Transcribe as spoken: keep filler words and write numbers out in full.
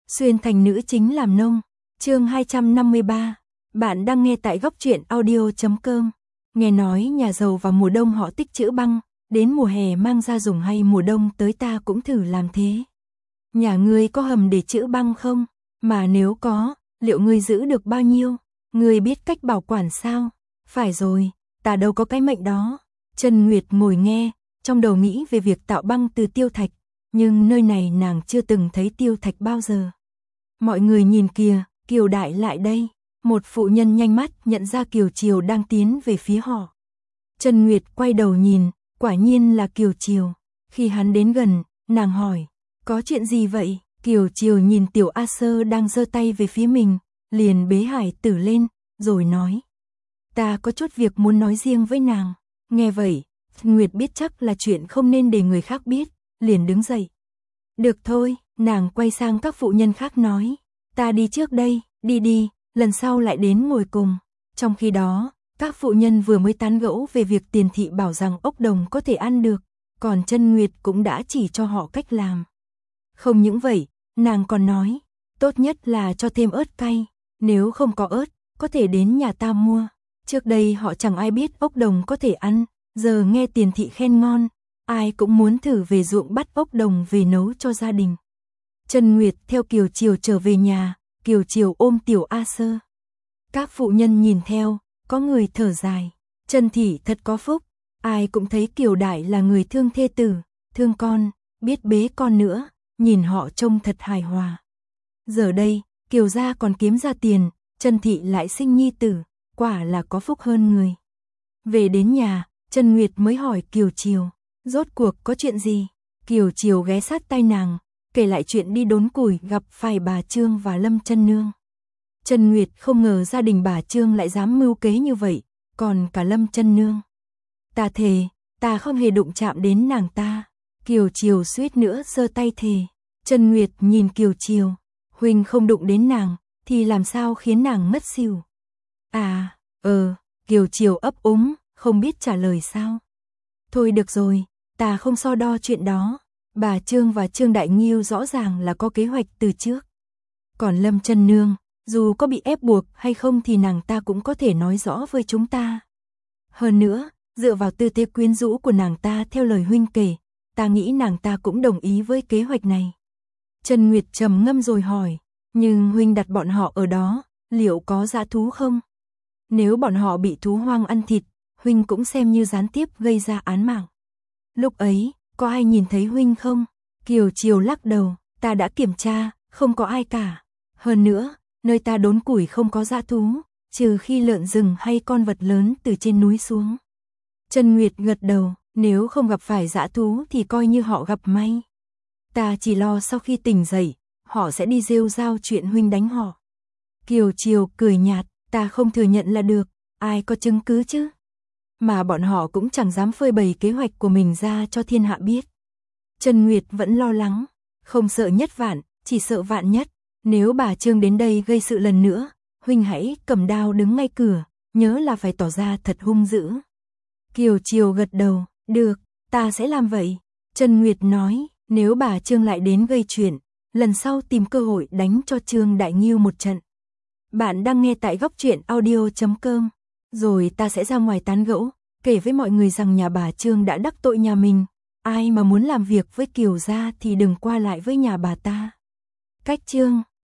Xuyên thành nữ chính làm nông. Chương hai trăm năm mươi ba. Bạn đang nghe tại góc truyện audio chấm com. Nghe nói nhà giàu vào mùa đông họ tích trữ băng, đến mùa hè mang ra dùng hay mùa đông tới ta cũng thử làm thế. Nhà ngươi có hầm để trữ băng không? Mà nếu có, liệu ngươi giữ được bao nhiêu? Ngươi biết cách bảo quản sao? Phải rồi, ta đâu có cái mệnh đó. Trần Nguyệt ngồi nghe, trong đầu nghĩ về việc tạo băng từ tiêu thạch, nhưng nơi này nàng chưa từng thấy tiêu thạch bao giờ. Mọi người nhìn kìa, Kiều Đại lại đây. Một phụ nhân nhanh mắt nhận ra Kiều Triều đang tiến về phía họ. Trần Nguyệt quay đầu nhìn, quả nhiên là Kiều Triều. Khi hắn đến gần, nàng hỏi, có chuyện gì vậy? Kiều Triều nhìn Tiểu A Sơ đang giơ tay về phía mình, liền bế Hải Tử lên, rồi nói, ta có chút việc muốn nói riêng với nàng. Nghe vậy, Nguyệt biết chắc là chuyện không nên để người khác biết, liền đứng dậy. Được thôi, nàng quay sang các phụ nhân khác nói, ta đi trước đây, đi đi, lần sau lại đến ngồi cùng. Trong khi đó, các phụ nhân vừa mới tán gẫu về việc Tiền thị bảo rằng ốc đồng có thể ăn được, còn Trân Nguyệt cũng đã chỉ cho họ cách làm. Không những vậy, nàng còn nói, tốt nhất là cho thêm ớt cay, nếu không có ớt, có thể đến nhà ta mua. Trước đây họ chẳng ai biết ốc đồng có thể ăn, giờ nghe Tiền thị khen ngon, ai cũng muốn thử về ruộng bắt ốc đồng về nấu cho gia đình. Trần Nguyệt theo Kiều Triều trở về nhà, Kiều Triều ôm Tiểu A Sơ. Các phụ nhân nhìn theo, có người thở dài, Trần thị thật có phúc, ai cũng thấy Kiều Đại là người thương thê tử, thương con, biết bế con nữa, nhìn họ trông thật hài hòa. Giờ đây, Kiều gia còn kiếm ra tiền, Trần thị lại sinh nhi tử, quả là có phúc hơn người. Về đến nhà, Trần Nguyệt mới hỏi Kiều Triều, rốt cuộc có chuyện gì? Kiều Triều ghé sát tai nàng, kể lại chuyện đi đốn củi gặp phải bà Trương và Lâm Chân Nương. Trần Nguyệt không ngờ gia đình bà Trương lại dám mưu kế như vậy, còn cả Lâm Chân Nương. Ta thề, ta không hề đụng chạm đến nàng ta. Kiều Triều suýt nữa giơ tay thề. Trần Nguyệt nhìn Kiều Triều, huynh không đụng đến nàng, thì làm sao khiến nàng mất xỉu? À, ờ, Kiều Triều ấp úng, không biết trả lời sao. Thôi được rồi, ta không so đo chuyện đó. Bà Trương và Trương Đại Nghiêu rõ ràng là có kế hoạch từ trước. Còn Lâm Chân Nương, dù có bị ép buộc hay không thì nàng ta cũng có thể nói rõ với chúng ta. Hơn nữa, dựa vào tư thế quyến rũ của nàng ta theo lời huynh kể, ta nghĩ nàng ta cũng đồng ý với kế hoạch này. Trần Nguyệt trầm ngâm rồi hỏi, nhưng huynh đặt bọn họ ở đó, liệu có dã thú không? Nếu bọn họ bị thú hoang ăn thịt, huynh cũng xem như gián tiếp gây ra án mạng. Lúc ấy, có ai nhìn thấy huynh không? Kiều Triều lắc đầu, ta đã kiểm tra, không có ai cả. Hơn nữa, nơi ta đốn củi không có dã thú, trừ khi lợn rừng hay con vật lớn từ trên núi xuống. Trần Nguyệt gật đầu, nếu không gặp phải dã thú thì coi như họ gặp may. Ta chỉ lo sau khi tỉnh dậy, họ sẽ đi rêu rao chuyện huynh đánh họ. Kiều Triều cười nhạt, ta không thừa nhận là được, ai có chứng cứ chứ? Mà bọn họ cũng chẳng dám phơi bày kế hoạch của mình ra cho thiên hạ biết. Trần Nguyệt vẫn lo lắng, không sợ nhất vạn, chỉ sợ vạn nhất. Nếu bà Trương đến đây gây sự lần nữa, huynh hãy cầm đao đứng ngay cửa, nhớ là phải tỏ ra thật hung dữ. Kiều Triều gật đầu, được, ta sẽ làm vậy. Trần Nguyệt nói, nếu bà Trương lại đến gây chuyện, lần sau tìm cơ hội đánh cho Trương Đại Nghiêu một trận. Bạn đang nghe tại góc truyện audio chấm com. Rồi ta sẽ ra ngoài tán gẫu, kể với mọi người rằng nhà bà Trương đã đắc tội nhà mình. Ai mà muốn làm việc với Kiều gia thì đừng qua lại với nhà bà ta. Cách Trương